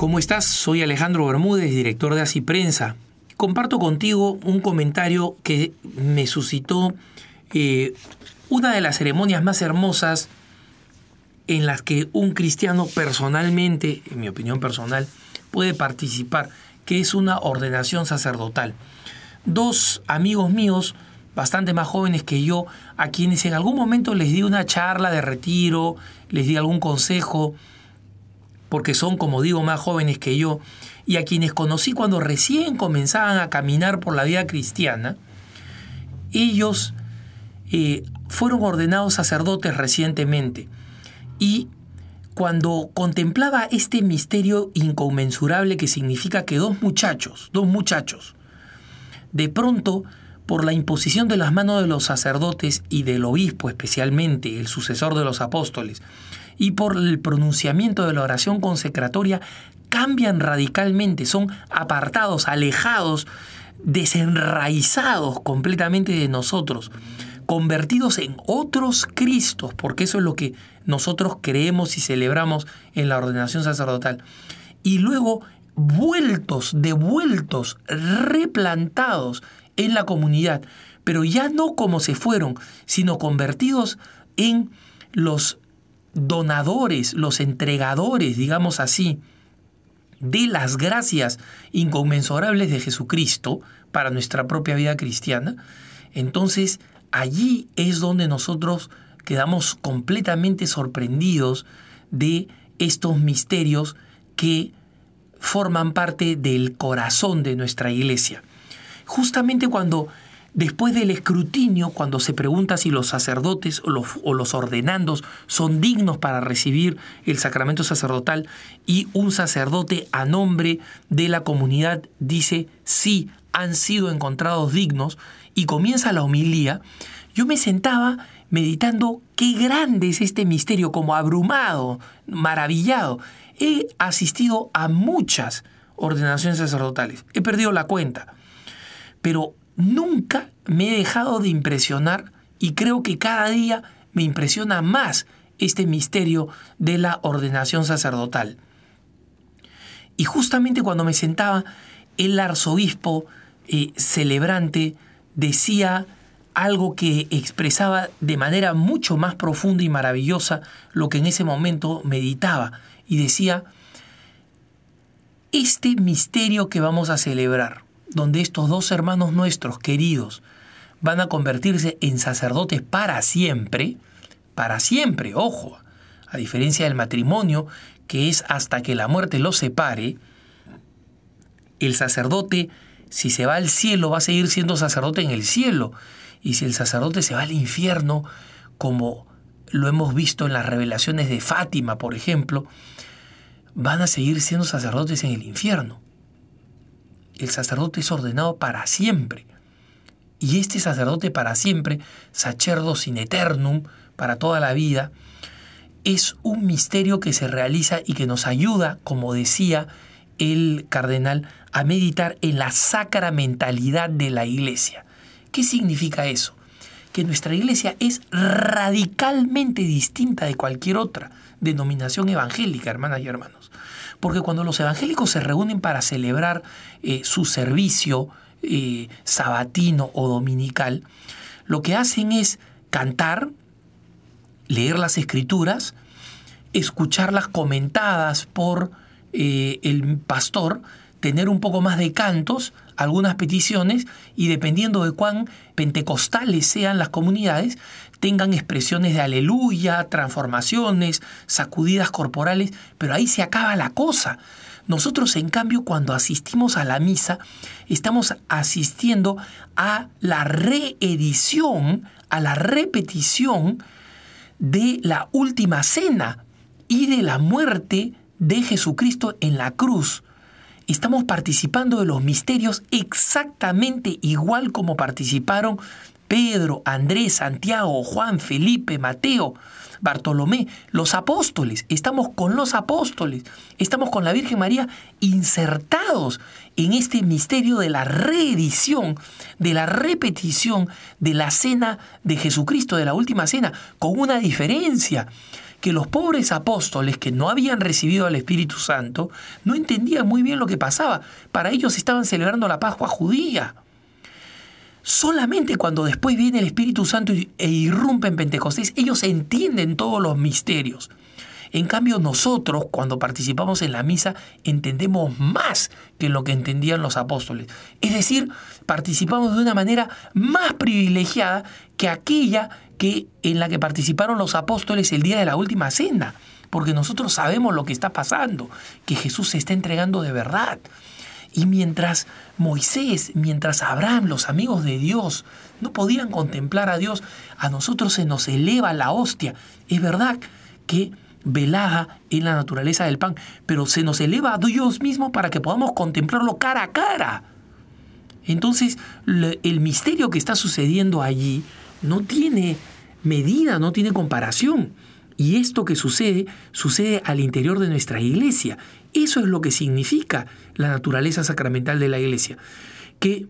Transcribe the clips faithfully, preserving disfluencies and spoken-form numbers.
¿Cómo estás? Soy Alejandro Bermúdez, director de Así Prensa. Comparto contigo un comentario que me suscitó eh, una de las ceremonias más hermosas en las que un cristiano personalmente, en mi opinión personal, puede participar, que es una ordenación sacerdotal. Dos amigos míos, bastante más jóvenes que yo, a quienes en algún momento les di una charla de retiro, les di algún consejo, porque son, como digo, más jóvenes que yo, y a quienes conocí cuando recién comenzaban a caminar por la vida cristiana, ellos eh, fueron ordenados sacerdotes recientemente. Y cuando contemplaba este misterio inconmensurable que significa que dos muchachos, dos muchachos, de pronto, por la imposición de las manos de los sacerdotes y del obispo especialmente, el sucesor de los apóstoles, y por el pronunciamiento de la oración consecratoria, cambian radicalmente, son apartados, alejados, desenraizados completamente de nosotros, convertidos en otros Cristos, porque eso es lo que nosotros creemos y celebramos en la ordenación sacerdotal. Y luego vueltos, devueltos, replantados en la comunidad, pero ya no como se fueron, sino convertidos en los donadores, los entregadores, digamos así, de las gracias inconmensurables de Jesucristo para nuestra propia vida cristiana. Entonces, allí es donde nosotros quedamos completamente sorprendidos de estos misterios que forman parte del corazón de nuestra iglesia. Justamente cuando, después del escrutinio, cuando se pregunta si los sacerdotes o los, o los ordenandos son dignos para recibir el sacramento sacerdotal, y un sacerdote a nombre de la comunidad dice sí, han sido encontrados dignos, y comienza la homilía, yo me sentaba meditando qué grande es este misterio, como abrumado, maravillado. He asistido a muchas ordenaciones sacerdotales, he perdido la cuenta, pero nunca me he dejado de impresionar, y creo que cada día me impresiona más este misterio de la ordenación sacerdotal. Y justamente cuando me sentaba, el arzobispo eh, celebrante decía algo que expresaba de manera mucho más profunda y maravillosa lo que en ese momento meditaba, y decía: este misterio que vamos a celebrar, donde estos dos hermanos nuestros queridos van a convertirse en sacerdotes para siempre, para siempre, ojo, a diferencia del matrimonio, que es hasta que la muerte los separe, el sacerdote, si se va al cielo, va a seguir siendo sacerdote en el cielo, y si el sacerdote se va al infierno, como lo hemos visto en las revelaciones de Fátima, por ejemplo, van a seguir siendo sacerdotes en el infierno. El sacerdote es ordenado para siempre. Y este sacerdote para siempre, sacerdos in aeternum, para toda la vida, es un misterio que se realiza y que nos ayuda, como decía el cardenal, a meditar en la sacramentalidad de la Iglesia. ¿Qué significa eso? Que nuestra Iglesia es radicalmente distinta de cualquier otra denominación evangélica, hermanas y hermanos. Porque cuando los evangélicos se reúnen para celebrar eh, su servicio eh, sabatino o dominical, lo que hacen es cantar, leer las escrituras, escucharlas comentadas por eh, el pastor, tener un poco más de cantos, algunas peticiones, y dependiendo de cuán pentecostales sean las comunidades, tengan expresiones de aleluya, transformaciones, sacudidas corporales, pero ahí se acaba la cosa. Nosotros, en cambio, cuando asistimos a la misa, estamos asistiendo a la reedición, a la repetición de la última cena y de la muerte de Jesucristo en la cruz. Estamos participando de los misterios exactamente igual como participaron Pedro, Andrés, Santiago, Juan, Felipe, Mateo, Bartolomé, los apóstoles. Estamos con los apóstoles, estamos con la Virgen María insertados en este misterio de la reedición, de la repetición de la cena de Jesucristo, de la última cena, con una diferencia, que los pobres apóstoles que no habían recibido al Espíritu Santo no entendían muy bien lo que pasaba. Para ellos estaban celebrando la Pascua judía. Solamente cuando después viene el Espíritu Santo e irrumpe en Pentecostés, ellos entienden todos los misterios. En cambio, nosotros, cuando participamos en la misa, entendemos más que lo que entendían los apóstoles. Es decir, participamos de una manera más privilegiada que aquella que, en la que participaron los apóstoles el día de la última cena. Porque nosotros sabemos lo que está pasando, que Jesús se está entregando de verdad. Y mientras Moisés, mientras Abraham, los amigos de Dios, no podían contemplar a Dios, a nosotros se nos eleva la hostia. Es verdad que velada en la naturaleza del pan, pero se nos eleva a Dios mismo para que podamos contemplarlo cara a cara. Entonces, el misterio que está sucediendo allí no tiene medida, no tiene comparación. Y esto que sucede, sucede al interior de nuestra iglesia. Eso es lo que significa la naturaleza sacramental de la iglesia. Que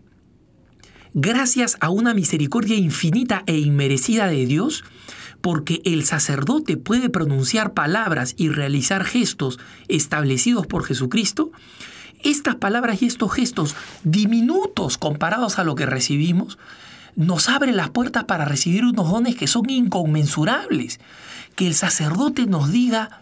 gracias a una misericordia infinita e inmerecida de Dios, porque el sacerdote puede pronunciar palabras y realizar gestos establecidos por Jesucristo, estas palabras y estos gestos diminutos comparados a lo que recibimos, nos abren las puertas para recibir unos dones que son inconmensurables. Que el sacerdote nos diga: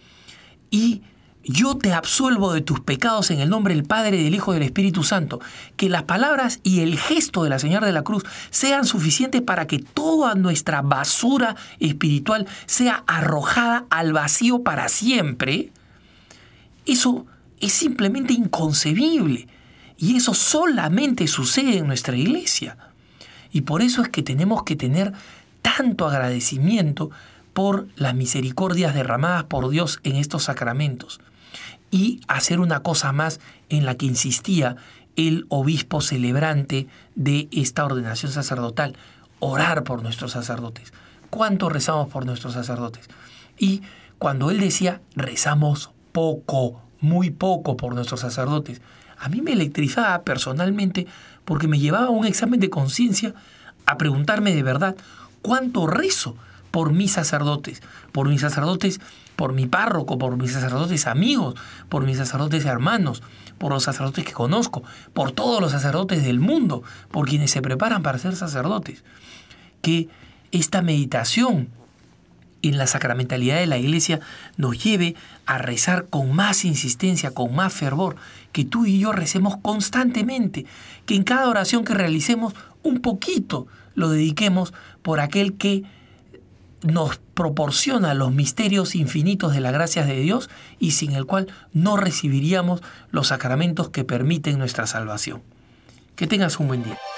y yo te absuelvo de tus pecados en el nombre del Padre, del Hijo y del Espíritu Santo. Que las palabras y el gesto de la señal de la cruz sean suficientes para que toda nuestra basura espiritual sea arrojada al vacío para siempre. Eso es simplemente inconcebible. Y eso solamente sucede en nuestra iglesia. Y por eso es que tenemos que tener tanto agradecimiento por las misericordias derramadas por Dios en estos sacramentos. Y hacer una cosa más en la que insistía el obispo celebrante de esta ordenación sacerdotal: orar por nuestros sacerdotes. ¿Cuánto rezamos por nuestros sacerdotes? Y cuando él decía rezamos poco, muy poco por nuestros sacerdotes, a mí me electrizaba personalmente, porque me llevaba a un examen de conciencia a preguntarme de verdad cuánto rezo por mis sacerdotes, por mis sacerdotes, por mi párroco, por mis sacerdotes amigos, por mis sacerdotes hermanos, por los sacerdotes que conozco, por todos los sacerdotes del mundo, por quienes se preparan para ser sacerdotes. Que esta meditación en la sacramentalidad de la Iglesia nos lleve a rezar con más insistencia, con más fervor, que tú y yo recemos constantemente, que en cada oración que realicemos un poquito lo dediquemos por aquel que nos proporciona los misterios infinitos de las gracias de Dios y sin el cual no recibiríamos los sacramentos que permiten nuestra salvación. Que tengas un buen día.